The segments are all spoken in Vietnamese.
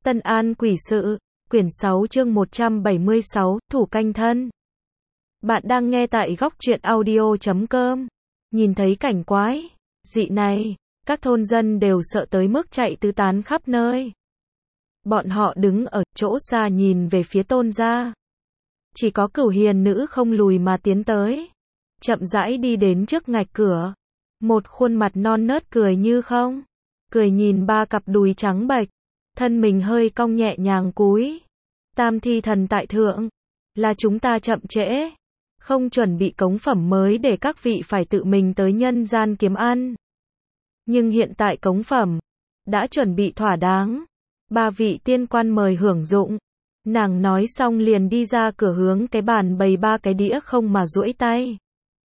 Tân An Quỷ Sự, quyển 6 chương 176, Thủ Canh Thân. Bạn đang nghe tại góc truyện audio.com. Nhìn thấy cảnh quái dị này, các thôn dân đều sợ tới mức chạy tứ tán khắp nơi. Bọn họ đứng ở chỗ xa nhìn về phía Tôn gia. Chỉ có Cửu Hiền nữ không lùi mà tiến tới, chậm rãi đi đến trước ngạch cửa. Một khuôn mặt non nớt cười như không cười nhìn ba cặp đùi trắng bệch, thân mình hơi cong nhẹ nhàng cúi. Tam thi thần tại thượng, là chúng ta chậm trễ, không chuẩn bị cống phẩm mới để các vị phải tự mình tới nhân gian kiếm ăn. Nhưng hiện tại cống phẩm đã chuẩn bị thỏa đáng, ba vị tiên quan mời hưởng dụng. Nàng nói xong liền đi ra cửa hướng cái bàn bày ba cái đĩa không mà duỗi tay.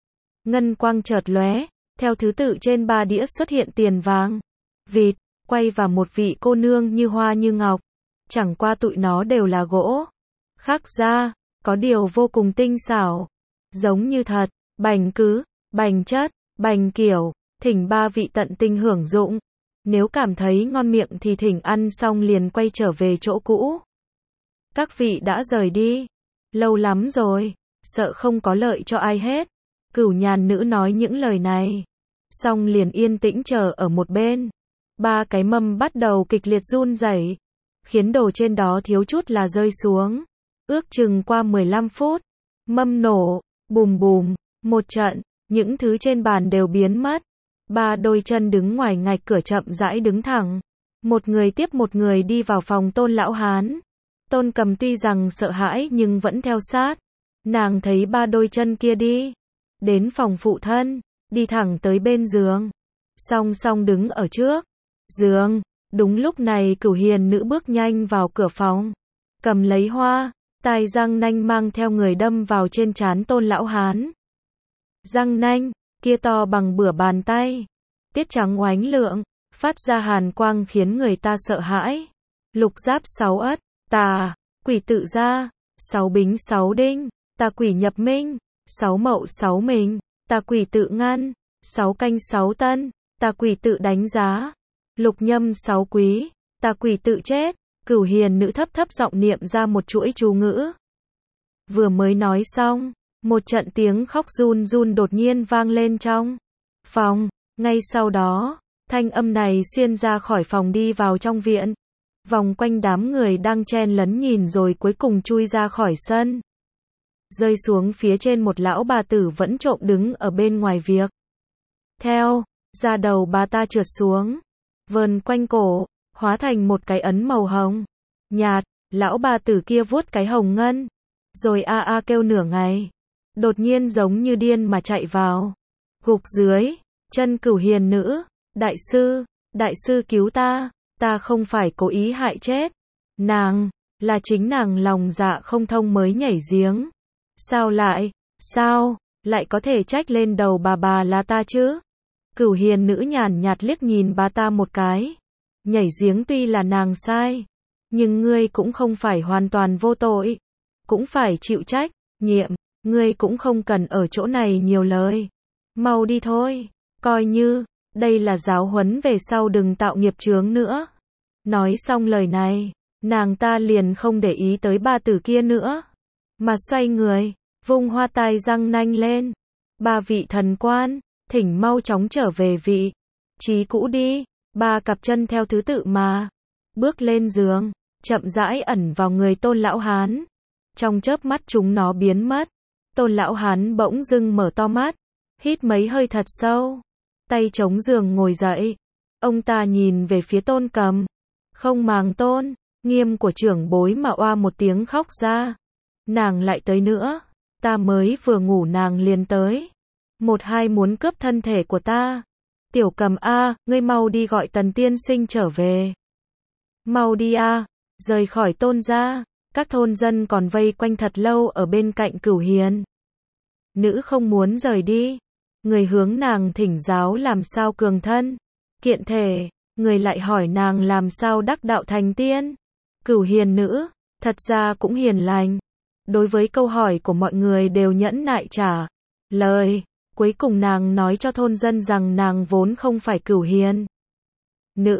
Ngân quang chợt lóe, theo thứ tự trên ba đĩa xuất hiện tiền vàng, vịt, quay và một vị cô nương như hoa như ngọc. Chẳng qua tụi nó đều là gỗ khắc ra, có điều vô cùng tinh xảo, giống như thật. Bành cứ, bành chất, bành kiểu, thỉnh ba vị tận tình hưởng dụng. Nếu cảm thấy ngon miệng thì thỉnh ăn xong liền quay trở về chỗ cũ. Các vị đã rời đi lâu lắm rồi, sợ không có lợi cho ai hết. Cửu Nhàn nữ nói những lời này, xong liền yên tĩnh chờ ở một bên. Ba cái mâm bắt đầu kịch liệt run rẩy, khiến đồ trên đó thiếu chút là rơi xuống. Ước chừng qua 15 phút, mâm nổ, bùm bùm, một trận, những thứ trên bàn đều biến mất. Ba đôi chân đứng ngoài ngạch cửa chậm rãi đứng thẳng. Một người tiếp một người đi vào phòng Tôn lão hán. Tôn Cầm tuy rằng sợ hãi nhưng vẫn theo sát. Nàng thấy ba đôi chân kia đi đến phòng phụ thân, đi thẳng tới bên giường, song song đứng ở trước giường. Đúng lúc này Cửu Hiền nữ bước nhanh vào cửa phòng, cầm lấy hoa, tai răng nanh mang theo người đâm vào trên trán Tôn lão hán. Răng nanh kia to bằng bửa bàn tay, tiết trắng oánh lượng, phát ra hàn quang khiến người ta sợ hãi. Lục giáp 6 ất, tà, quỷ tự ra, 6 bính 6 đinh, tà quỷ nhập minh, 6 mậu 6 mình, tà quỷ tự ngăn, 6 canh 6 tân, tà quỷ tự đánh giá, lục nhâm 6 quý, tà quỷ tự chết. Cửu Hiền nữ thấp thấp giọng niệm ra một chuỗi chú ngữ. Vừa mới nói xong, một trận tiếng khóc run run đột nhiên vang lên trong phòng. Ngay sau đó, thanh âm này xuyên ra khỏi phòng đi vào trong viện, vòng quanh đám người đang chen lấn nhìn rồi cuối cùng chui ra khỏi sân, rơi xuống phía trên một lão bà tử vẫn trộm đứng ở bên ngoài việc. Theo da đầu bà ta trượt xuống, vờn quanh cổ, hóa thành một cái ấn màu hồng nhạt. Lão bà tử kia vuốt cái hồng ngân, rồi a a kêu nửa ngày, đột nhiên giống như điên mà chạy vào, gục dưới chân Cửu Hiền nữ. Đại sư cứu ta, ta không phải cố ý hại chết nàng, là chính nàng lòng dạ không thông mới nhảy giếng. Sao lại có thể trách lên đầu bà là ta chứ? Cửu Hiền nữ nhàn nhạt liếc nhìn bà ta một cái. Nhảy giếng tuy là nàng sai, nhưng ngươi cũng không phải hoàn toàn vô tội, cũng phải chịu trách nhiệm. Ngươi cũng không cần ở chỗ này nhiều lời, mau đi thôi, coi như đây là giáo huấn về sau đừng tạo nghiệp chướng nữa. Nói xong lời này, nàng ta liền không để ý tới ba tử kia nữa, mà xoay người, vung hoa tai răng nanh lên. Ba vị thần quan, thỉnh mau chóng trở về vị trí cũ đi. Ba cặp chân theo thứ tự mà bước lên giường, chậm rãi ẩn vào người Tôn lão hán. Trong chớp mắt chúng nó biến mất. Tôn lão hán bỗng dưng mở to mắt, hít mấy hơi thật sâu, tay chống giường ngồi dậy. Ông ta nhìn về phía Tôn Cầm, không màng tôn nghiêm của trưởng bối mà oa một tiếng khóc ra. Nàng lại tới nữa, ta mới vừa ngủ nàng liền tới, một hai muốn cướp thân thể của ta. Tiểu Cầm a, ngươi mau đi gọi Tần tiên sinh trở về. Mau đi a. Rời khỏi Tôn gia. Các thôn dân còn vây quanh thật lâu ở bên cạnh Cửu Hiền nữ không muốn rời đi. Người hướng nàng thỉnh giáo làm sao cường thân kiện thể, người lại hỏi nàng làm sao đắc đạo thành tiên. Cửu Hiền nữ thật ra cũng hiền lành, đối với câu hỏi của mọi người đều nhẫn nại trả lời. Cuối cùng nàng nói cho thôn dân rằng nàng vốn không phải Cửu Hiền nữ,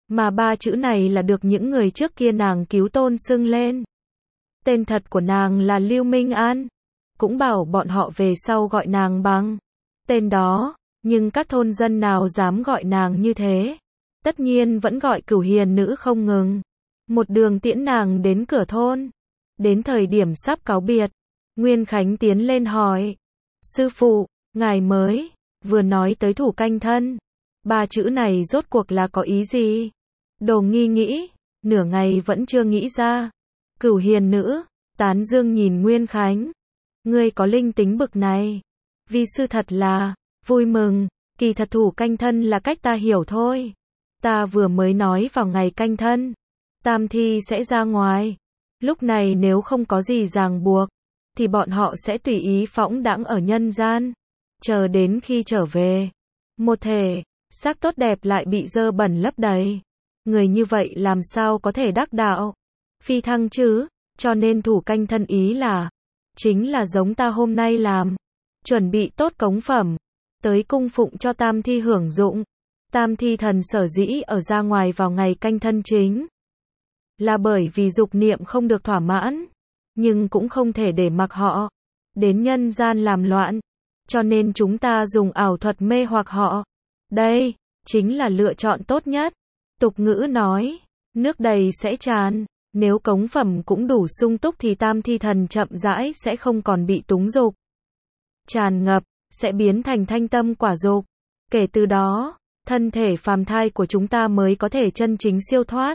Mà ba chữ này là được những người trước kia nàng cứu tôn xưng lên. Tên thật của nàng là Lưu Minh An. Cũng bảo bọn họ về sau gọi nàng bằng tên đó, nhưng các thôn dân nào dám gọi nàng như thế. Tất nhiên vẫn gọi Cửu Hiền Nữ không ngừng. Một đường tiễn nàng đến cửa thôn. Đến thời điểm sắp cáo biệt, Nguyên Khánh tiến lên hỏi. Sư phụ, ngài mới vừa nói tới thủ canh thân. Ba chữ này rốt cuộc là có ý gì? Đồ Nghi nghĩ, nửa ngày vẫn chưa nghĩ ra. Cửu Hiền Nữ, tán dương nhìn Nguyên Khánh. Ngươi có linh tính bực này. Vi sư thật là vui mừng, kỳ thật thủ canh thân là cách ta hiểu thôi. Ta vừa mới nói vào ngày canh thân, Tam Thi sẽ ra ngoài. Lúc này nếu không có gì ràng buộc, thì bọn họ sẽ tùy ý phõng đãng ở nhân gian. Chờ đến khi trở về, một thể xác tốt đẹp lại bị dơ bẩn lấp đầy. Người như vậy làm sao có thể đắc đạo, phi thăng chứ? Cho nên thủ canh thân ý là, chính là giống ta hôm nay làm. Chuẩn bị tốt cống phẩm, tới cung phụng cho Tam Thi hưởng dụng. Tam Thi thần sở dĩ ở ra ngoài vào ngày canh thân chính là bởi vì dục niệm không được thỏa mãn, nhưng cũng không thể để mặc họ đến nhân gian làm loạn, cho nên chúng ta dùng ảo thuật mê hoặc họ. Đây chính là lựa chọn tốt nhất. Tục ngữ nói, nước đầy sẽ tràn, nếu cống phẩm cũng đủ sung túc thì Tam Thi thần chậm rãi sẽ không còn bị túng dục tràn ngập, sẽ biến thành thanh tâm quả dục. Kể từ đó, thân thể phàm thai của chúng ta mới có thể chân chính siêu thoát,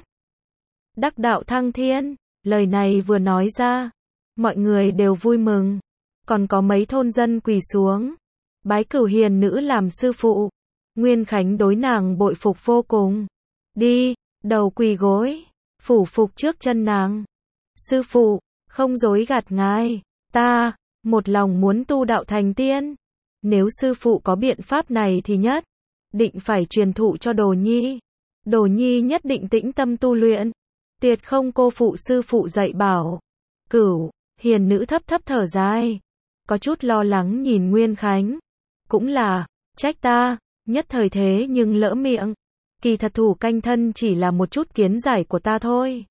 đắc đạo thăng thiên. Lời này vừa nói ra, mọi người đều vui mừng. Còn có mấy thôn dân quỳ xuống, bái Cửu Hiền Nữ làm sư phụ. Nguyên Khánh đối nàng bội phục vô cùng. Đi, đầu quỳ gối, phủ phục trước chân nàng. Sư phụ, không dối gạt ngài, ta một lòng muốn tu đạo thành tiên. Nếu sư phụ có biện pháp này thì nhất định phải truyền thụ cho Đồ Nhi. Đồ Nhi nhất định tĩnh tâm tu luyện, tuyệt không cô phụ sư phụ dạy bảo. Cửu Hiền Nữ thấp thấp thở dài, có chút lo lắng nhìn Nguyên Khánh. Cũng là, trách ta, nhất thời thế nhưng lỡ miệng. Kỳ thật thủ canh thân chỉ là một chút kiến giải của ta thôi.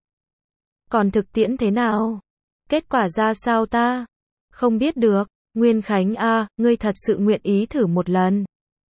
Còn thực tiễn thế nào? Kết quả ra sao ta không biết được. Nguyên Khánh a, ngươi thật sự nguyện ý thử một lần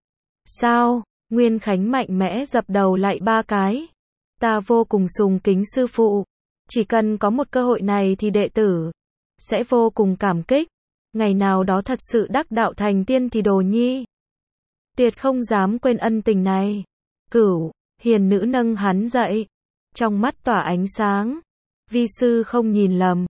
sao? Nguyên Khánh mạnh mẽ dập đầu lại 3 cái. Ta vô cùng sùng kính sư phụ. Chỉ cần có một cơ hội này thì đệ tử sẽ vô cùng cảm kích. Ngày nào đó thật sự đắc đạo thành tiên thì Đồ Nhi tuyệt không dám quên ân tình này. Cửu Hiền Nữ nâng hắn dậy, trong mắt tỏa ánh sáng. Vi sư không nhìn lầm.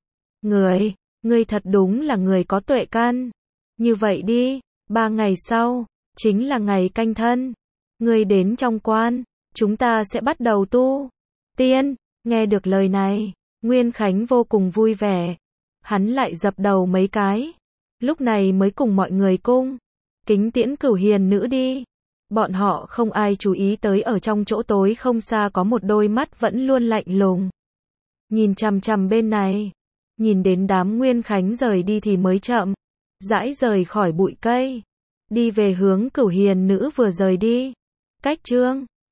Ngươi thật đúng là người có tuệ căn. Như vậy đi, 3 ngày sau, chính là ngày canh thân. Ngươi đến trong quan, chúng ta sẽ bắt đầu tu tiên. Nghe được lời này, Nguyên Khánh vô cùng vui vẻ. Hắn lại dập đầu mấy cái. Lúc này mới cùng mọi người cung kính tiễn Cửu Hiền Nữ đi. Bọn họ không ai chú ý tới ở trong chỗ tối không xa có một đôi mắt vẫn luôn lạnh lùng nhìn chằm chằm bên này. Nhìn đến đám Nguyên Khánh rời đi thì mới chậm rãi rời khỏi bụi cây, đi về hướng Cửu Hiền Nữ vừa rời đi. Cách chương